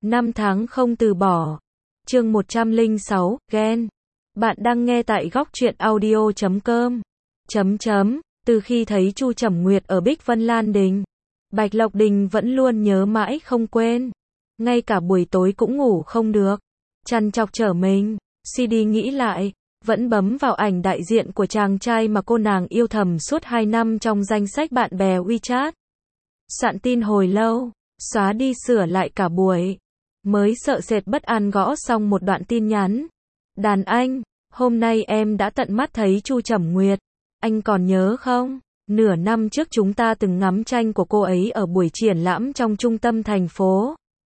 5 tháng không từ bỏ. Chương 106, ghen. Bạn đang nghe tại góc truyện audio.com. Từ khi thấy Chu Trầm Nguyệt ở Bích Vân Lan Đình, Bạch Lộc Đình vẫn luôn nhớ mãi không quên. Ngay cả buổi tối cũng ngủ không được. Trằn trọc trở mình, suy đi nghĩ lại, vẫn bấm vào ảnh đại diện của chàng trai mà cô nàng yêu thầm suốt 2 năm trong danh sách bạn bè WeChat. Soạn tin hồi lâu, xóa đi sửa lại cả buổi. Mới sợ sệt bất an gõ xong một đoạn tin nhắn. Đàn anh, hôm nay em đã tận mắt thấy Chu Trầm Nguyệt. Anh còn nhớ không? Nửa năm trước chúng ta từng ngắm tranh của cô ấy ở buổi triển lãm trong trung tâm thành phố.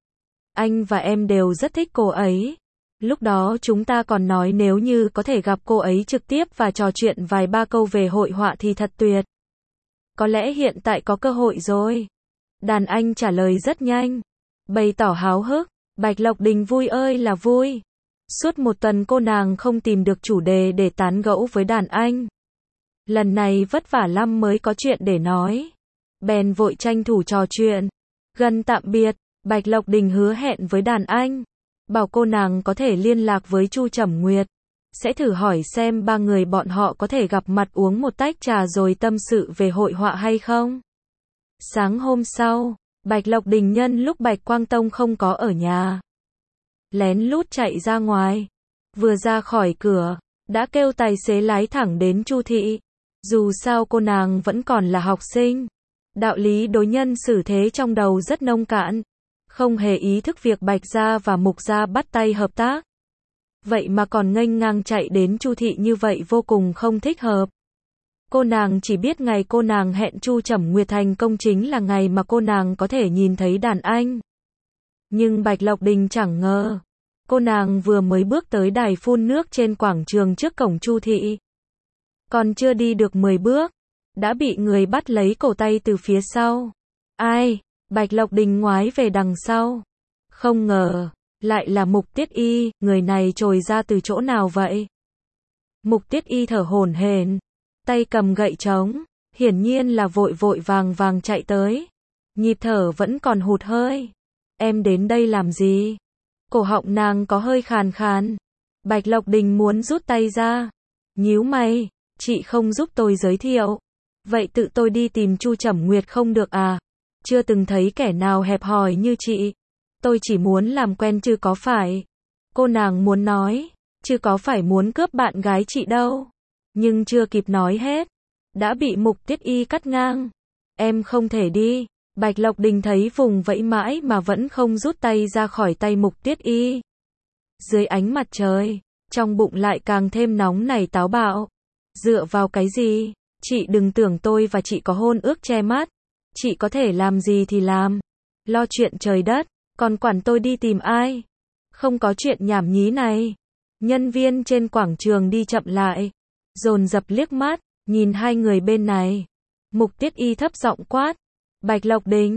Anh và em đều rất thích cô ấy. Lúc đó chúng ta còn nói nếu như có thể gặp cô ấy trực tiếp và trò chuyện vài ba câu về hội họa thì thật tuyệt. Có lẽ hiện tại có cơ hội rồi. Đàn anh trả lời rất nhanh, bày tỏ háo hức. Bạch Lộc Đình vui ơi là vui. Suốt một tuần cô nàng không tìm được chủ đề để tán gẫu với đàn anh. Lần này vất vả lắm mới có chuyện để nói. Bèn vội tranh thủ trò chuyện. Gần tạm biệt, Bạch Lộc Đình hứa hẹn với đàn anh, bảo cô nàng có thể liên lạc với Chu Trầm Nguyệt. Sẽ thử hỏi xem ba người bọn họ có thể gặp mặt uống một tách trà rồi tâm sự về hội họa hay không. Sáng hôm sau, Bạch Lộc Đình nhân lúc Bạch Quang Tông không có ở nhà, lén lút chạy ra ngoài. Vừa ra khỏi cửa, đã kêu tài xế lái thẳng đến Chu thị. Dù sao cô nàng vẫn còn là học sinh, đạo lý đối nhân xử thế trong đầu rất nông cạn, không hề ý thức việc Bạch gia và Mục gia bắt tay hợp tác. Vậy mà còn nghênh ngang chạy đến Chu thị như vậy vô cùng không thích hợp. Cô nàng chỉ biết ngày cô nàng hẹn Chu Trầm Nguyệt thành công chính là ngày mà cô nàng có thể nhìn thấy đàn anh. Nhưng Bạch Lộc Đình chẳng ngờ, cô nàng vừa mới bước tới đài phun nước trên quảng trường trước cổng Chu thị. Còn chưa đi được 10 bước, đã bị người bắt lấy cổ tay từ phía sau. Ai? Bạch Lộc Đình ngoái về đằng sau. Không ngờ, lại là Mục Tiết Y, người này trồi ra từ chỗ nào vậy? Mục Tiết Y thở hổn hển, tay cầm gậy trống, hiển nhiên là vội vội vàng chạy tới. Nhịp thở vẫn còn hụt hơi. Em đến đây làm gì? Cổ họng nàng có hơi khàn khàn. Bạch Lộc Đình muốn rút tay ra. Nhíu mày, chị không giúp tôi giới thiệu. Vậy tự tôi đi tìm Chu Trầm Nguyệt không được à? Chưa từng thấy kẻ nào hẹp hòi như chị. Tôi chỉ muốn làm quen chứ có phải. Cô nàng muốn nói, chứ có phải muốn cướp bạn gái chị đâu. Nhưng chưa kịp nói hết, đã bị Mục Tiết Y cắt ngang. Em không thể đi. Bạch Lộc Đình thấy vùng vẫy mãi mà vẫn không rút tay ra khỏi tay Mục Tiết Y. Dưới ánh mặt trời, trong bụng lại càng thêm nóng nảy táo bạo. Dựa vào cái gì? Chị đừng tưởng tôi và chị có hôn ước che mắt. Chị có thể làm gì thì làm. Lo chuyện trời đất, còn quản tôi đi tìm ai? Không có chuyện nhảm nhí này. Nhân viên trên quảng trường đi chậm lại, dồn dập liếc mắt, nhìn hai người bên này. Mục Tiết Y thấp giọng quát. Bạch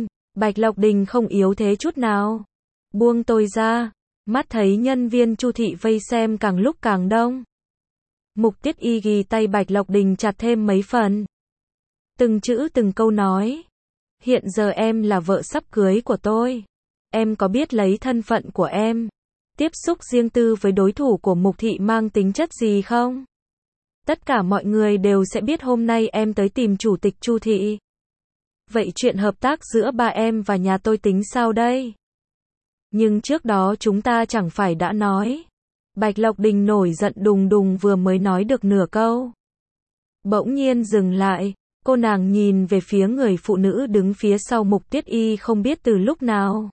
Lộc Đình không yếu thế chút nào. Buông tôi ra. Mắt thấy nhân viên Chu thị vây xem càng lúc càng đông. Mục Tiết Y ghi tay Bạch Lộc Đình chặt thêm mấy phần. Từng chữ từng câu nói. Hiện giờ em là vợ sắp cưới của tôi. Em có biết lấy thân phận của em, tiếp xúc riêng tư với đối thủ của Mục thị mang tính chất gì không? Tất cả mọi người đều sẽ biết hôm nay em tới tìm chủ tịch Chu thị. Vậy chuyện hợp tác giữa ba em và nhà tôi tính sao đây? Nhưng trước đó chúng ta chẳng phải đã nói. Bạch Lộc Đình nổi giận đùng đùng vừa mới nói được nửa câu. Bỗng nhiên dừng lại, cô nàng nhìn về phía người phụ nữ đứng phía sau Mục Tiết Y không biết từ lúc nào.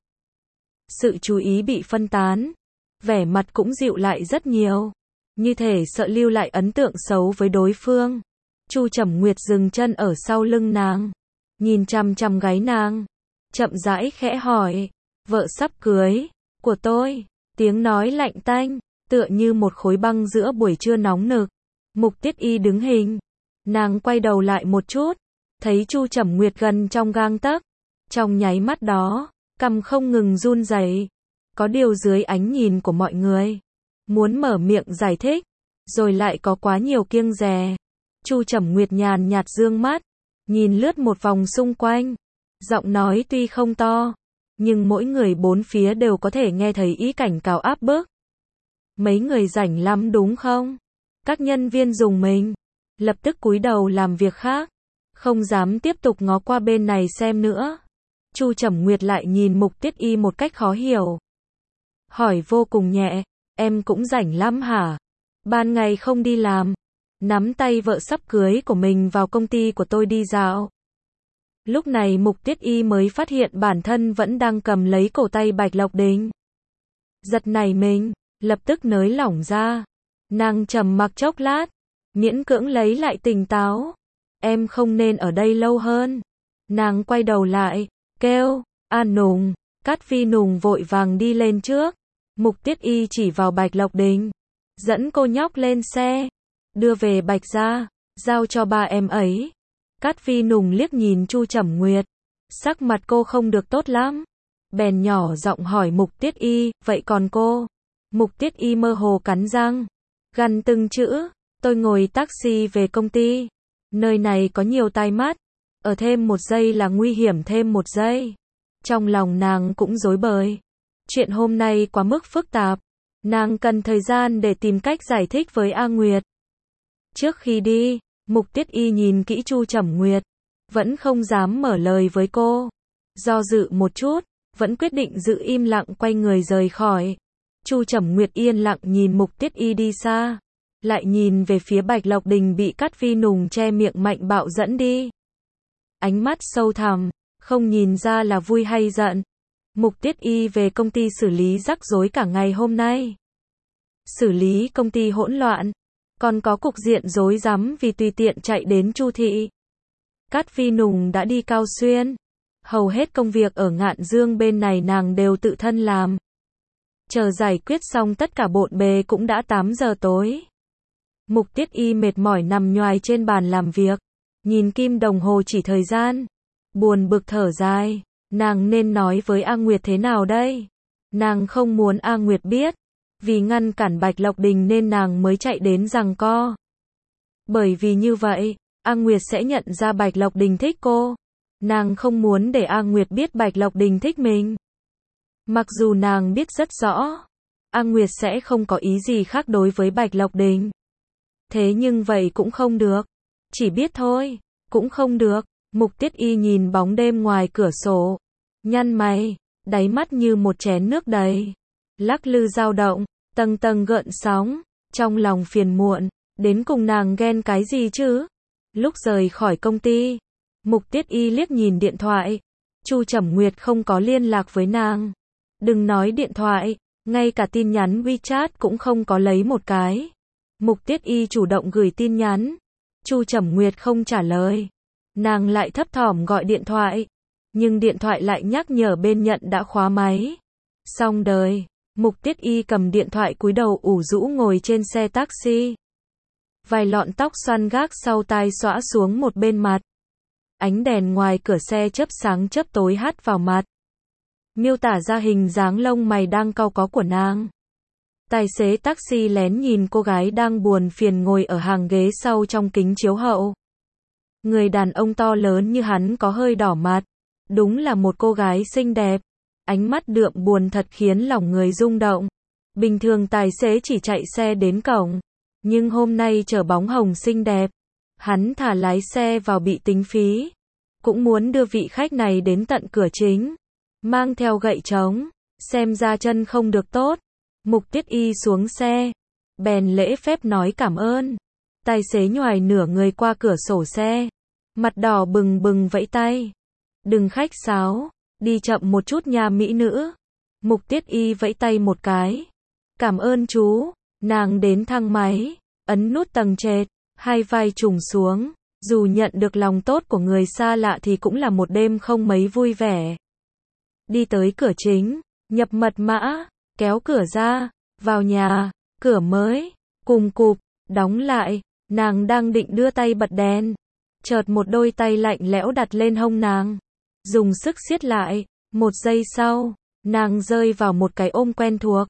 Sự chú ý bị phân tán, vẻ mặt cũng dịu lại rất nhiều. Như thể sợ lưu lại ấn tượng xấu với đối phương. Chu Trầm Nguyệt dừng chân ở sau lưng nàng, nhìn chằm chằm gáy nàng, chậm rãi khẽ hỏi, vợ sắp cưới của tôi. Tiếng nói lạnh tanh, tựa như một khối băng giữa buổi trưa nóng nực. Mục Tiết Y đứng hình, nàng quay đầu lại một chút, thấy Chu Trầm Nguyệt gần trong gang tấc. Trong nháy mắt đó, cằm không ngừng run rẩy. Có điều dưới ánh nhìn của mọi người, muốn mở miệng giải thích, rồi lại có quá nhiều kiêng dè. Chu Trầm Nguyệt nhàn nhạt dương mắt, nhìn lướt một vòng xung quanh. Giọng nói tuy không to, nhưng mỗi người bốn phía đều có thể nghe thấy ý cảnh cáo áp bức. Mấy người rảnh lắm đúng không? Các nhân viên dùng mình, lập tức cúi đầu làm việc khác, không dám tiếp tục ngó qua bên này xem nữa. Chu Trầm Nguyệt lại nhìn Mục Tiết Y một cách khó hiểu. Hỏi vô cùng nhẹ, em cũng rảnh lắm hả? Ban ngày không đi làm. Nắm tay vợ sắp cưới của mình vào công ty của tôi đi dạo. Lúc này Mục Tiết Y mới phát hiện bản thân vẫn đang cầm lấy cổ tay Bạch Lộc Đình. Giật nảy mình, lập tức nới lỏng ra. Nàng trầm mặc chốc lát, miễn cưỡng lấy lại tỉnh táo. Em không nên ở đây lâu hơn. Nàng quay đầu lại, kêu, Nùng. Cát Phi Nùng vội vàng đi lên trước. Mục Tiết Y chỉ vào Bạch Lộc Đình, dẫn cô nhóc lên xe, đưa về Bạch gia, giao cho ba em ấy. Cát Phi Nùng liếc nhìn Chu Trầm Nguyệt, sắc mặt cô không được tốt lắm, bèn nhỏ giọng hỏi Mục Tiết Y, vậy còn cô? Mục Tiết Y mơ hồ cắn răng, gằn từng chữ, tôi ngồi taxi về công ty, nơi này có nhiều tai mắt, ở thêm một giây là nguy hiểm thêm một giây. Trong lòng nàng cũng rối bời, chuyện hôm nay quá mức phức tạp, nàng cần thời gian để tìm cách giải thích với A Nguyệt. Trước khi đi, Mục Tiết Y nhìn kỹ Chu Trầm Nguyệt, vẫn không dám mở lời với cô. Do dự một chút, vẫn quyết định giữ im lặng quay người rời khỏi. Chu Trầm Nguyệt yên lặng nhìn Mục Tiết Y đi xa, lại nhìn về phía Bạch Lộc Đình bị Cát Phi Nùng che miệng mạnh bạo dẫn đi. Ánh mắt sâu thẳm, không nhìn ra là vui hay giận. Mục Tiết Y về công ty xử lý rắc rối cả ngày hôm nay. Xử lý công ty hỗn loạn, còn có cục diện rối rắm vì tùy tiện chạy đến Chu thị. Cát Phi Nùng đã đi Cao Xuyên. Hầu hết công việc ở Ngạn Dương bên này nàng đều tự thân làm. Chờ giải quyết xong tất cả bộn bề cũng đã 8 giờ tối. Mục Tiết Y mệt mỏi nằm nhoài trên bàn làm việc, nhìn kim đồng hồ chỉ thời gian, buồn bực thở dài, nàng nên nói với A Nguyệt thế nào đây? Nàng không muốn A Nguyệt biết, vì ngăn cản Bạch Lộc Đình nên nàng mới chạy đến giằng co. Bởi vì như vậy, A Nguyệt sẽ nhận ra Bạch Lộc Đình thích cô. Nàng không muốn để A Nguyệt biết Bạch Lộc Đình thích mình. Mặc dù nàng biết rất rõ, A Nguyệt sẽ không có ý gì khác đối với Bạch Lộc Đình. Thế nhưng vậy cũng không được. Chỉ biết thôi, cũng không được. Mục Tiết Y nhìn bóng đêm ngoài cửa sổ, nhăn mày, đáy mắt như một chén nước đầy, lắc lư dao động, tầng tầng gợn sóng, trong lòng phiền muộn, đến cùng nàng ghen cái gì chứ? Lúc rời khỏi công ty, Mục Tiết Y liếc nhìn điện thoại, Chu Trầm Nguyệt không có liên lạc với nàng. Đừng nói điện thoại, ngay cả tin nhắn WeChat cũng không có lấy một cái. Mục Tiết Y chủ động gửi tin nhắn, Chu Trầm Nguyệt không trả lời. Nàng lại thấp thỏm gọi điện thoại, nhưng điện thoại lại nhắc nhở bên nhận đã khóa máy. Xong đời, Mục Tiết Y cầm điện thoại cúi đầu ủ rũ ngồi trên xe taxi. Vài lọn tóc xoăn gác sau tai xõa xuống một bên mặt. Ánh đèn ngoài cửa xe chớp sáng chớp tối hắt vào mặt, miêu tả ra hình dáng lông mày đang cau có của nàng. Tài xế taxi lén nhìn cô gái đang buồn phiền ngồi ở hàng ghế sau trong kính chiếu hậu. Người đàn ông to lớn như hắn có hơi đỏ mặt. Đúng là một cô gái xinh đẹp. Ánh mắt đượm buồn thật khiến lòng người rung động. Bình thường tài xế chỉ chạy xe đến cổng, nhưng hôm nay chở bóng hồng xinh đẹp, hắn thả lái xe vào bị tính phí. Cũng muốn đưa vị khách này đến tận cửa chính. Mang theo gậy trống, xem ra chân không được tốt. Mục Tiết Y xuống xe, bèn lễ phép nói cảm ơn. Tài xế nhoài nửa người qua cửa sổ xe, mặt đỏ bừng bừng vẫy tay. Đừng khách sáo, đi chậm một chút nha mỹ nữ. Mục Tiết Y vẫy tay một cái. Cảm ơn chú. Nàng đến thang máy, ấn nút tầng trệt, hai vai trùng xuống. Dù nhận được lòng tốt của người xa lạ thì cũng là một đêm không mấy vui vẻ. Đi tới cửa chính, nhập mật mã, kéo cửa ra, vào nhà, cửa mới, cùng cụp, đóng lại. Nàng đang định đưa tay bật đèn, chợt một đôi tay lạnh lẽo đặt lên hông nàng, dùng sức siết lại. Một giây sau, nàng rơi vào một cái ôm quen thuộc.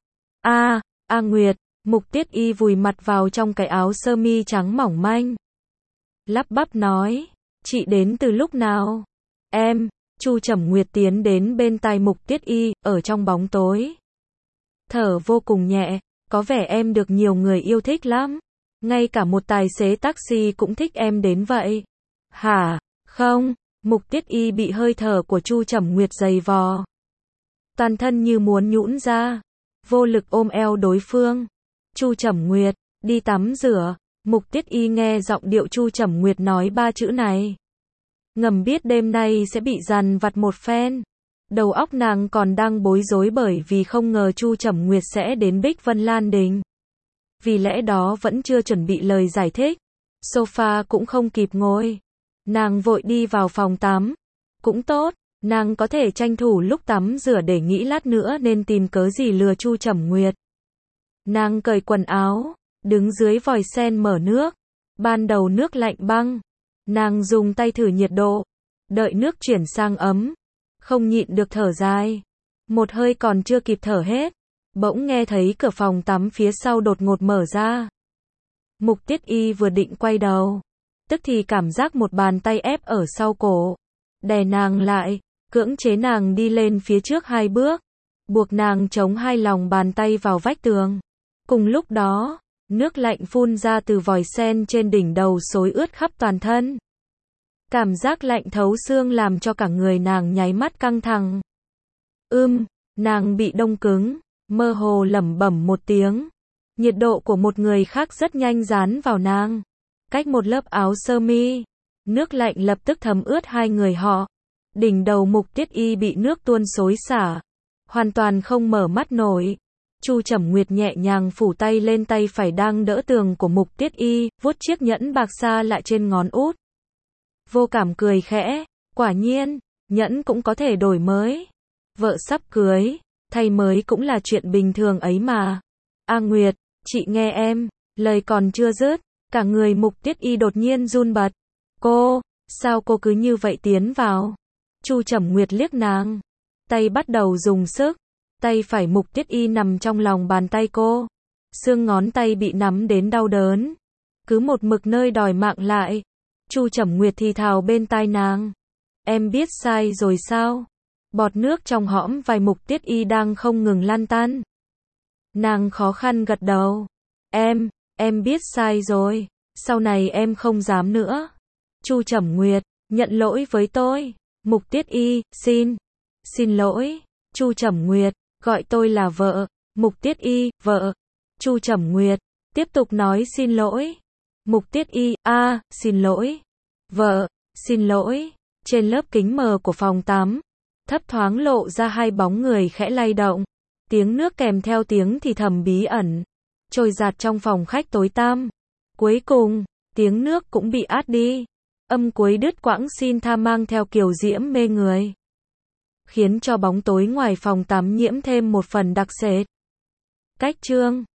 A Nguyệt. Mục Tiết Y vùi mặt vào trong cái áo sơ mi trắng mỏng manh, lắp bắp nói, chị đến từ lúc nào? Chu Trầm Nguyệt tiến đến bên tai Mục Tiết Y, ở trong bóng tối. Thở vô cùng nhẹ, có vẻ em được nhiều người yêu thích lắm. Ngay cả một tài xế taxi cũng thích em đến vậy. Hả? Không, Mục Tiết Y bị hơi thở của Chu Trầm Nguyệt giày vò. Toàn thân như muốn nhũn ra, vô lực ôm eo đối phương. Chu Trầm Nguyệt, đi tắm rửa. Mục Tiết Y nghe giọng điệu Chu Trầm Nguyệt nói ba chữ này. Ngầm biết đêm nay sẽ bị dằn vặt một phen. Đầu óc nàng còn đang bối rối bởi vì không ngờ Chu Trầm Nguyệt sẽ đến Bích Vân Lan Đình. Vì lẽ đó vẫn chưa chuẩn bị lời giải thích. Sofa cũng không kịp ngồi. Nàng vội đi vào phòng tắm. Cũng tốt, nàng có thể tranh thủ lúc tắm rửa để nghĩ lát nữa nên tìm cớ gì lừa Chu Trầm Nguyệt. Nàng cởi quần áo, đứng dưới vòi sen mở nước. Ban đầu nước lạnh băng. Nàng dùng tay thử nhiệt độ. Đợi nước chuyển sang ấm. Không nhịn được thở dài. Một hơi còn chưa kịp thở hết. Bỗng nghe thấy cửa phòng tắm phía sau đột ngột mở ra. Mục Tiết Y vừa định quay đầu. Tức thì cảm giác một bàn tay ép ở sau cổ. Đè nàng lại, cưỡng chế nàng đi lên phía trước 2 bước. Buộc nàng chống hai lòng bàn tay vào vách tường. Cùng lúc đó, nước lạnh phun ra từ vòi sen trên đỉnh đầu xối ướt khắp toàn thân. Cảm giác lạnh thấu xương làm cho cả người nàng nháy mắt căng thẳng. Nàng bị đông cứng, mơ hồ lẩm bẩm một tiếng. Nhiệt độ của một người khác rất nhanh dán vào nàng. Cách một lớp áo sơ mi, nước lạnh lập tức thấm ướt hai người họ. Đỉnh đầu Mục Tiết Y bị nước tuôn xối xả, hoàn toàn không mở mắt nổi. Chu Trầm Nguyệt nhẹ nhàng phủ tay lên tay phải đang đỡ tường của Mục Tiết Y, vuốt chiếc nhẫn bạc xa lại trên ngón út. Vô cảm cười khẽ, quả nhiên, nhẫn cũng có thể đổi mới. Vợ sắp cưới, thay mới cũng là chuyện bình thường ấy mà. A Nguyệt, chị nghe em, lời còn chưa dứt, cả người Mục Tiết Y đột nhiên run bật. Cô, sao cô cứ như vậy tiến vào? Chu Trầm Nguyệt liếc nàng, tay bắt đầu dùng sức, tay phải Mục Tiết Y nằm trong lòng bàn tay cô. Xương ngón tay bị nắm đến đau đớn, cứ một mực nơi đòi mạng lại. Chu Trầm Nguyệt thì thào bên tai nàng. Em biết sai rồi sao? Bọt nước trong hõm vai Mục Tiết Y đang không ngừng lan tan. Nàng khó khăn gật đầu. Em biết sai rồi. Sau này em không dám nữa. Chu Trầm Nguyệt, nhận lỗi với tôi. Mục Tiết Y, xin lỗi. Chu Trầm Nguyệt, gọi tôi là vợ. Mục Tiết Y, vợ. Chu Trầm Nguyệt, tiếp tục nói xin lỗi. Mục Tiết Y, xin lỗi. Vợ, xin lỗi. Trên lớp kính mờ của phòng tắm, thấp thoáng lộ ra hai bóng người khẽ lay động. Tiếng nước kèm theo tiếng thì thầm bí ẩn, trôi dạt trong phòng khách tối tăm. Cuối cùng, tiếng nước cũng bị át đi. Âm cuối đứt quãng xin tha mang theo kiều diễm mê người, khiến cho bóng tối ngoài phòng tắm nhiễm thêm một phần đặc sệt. Cách chương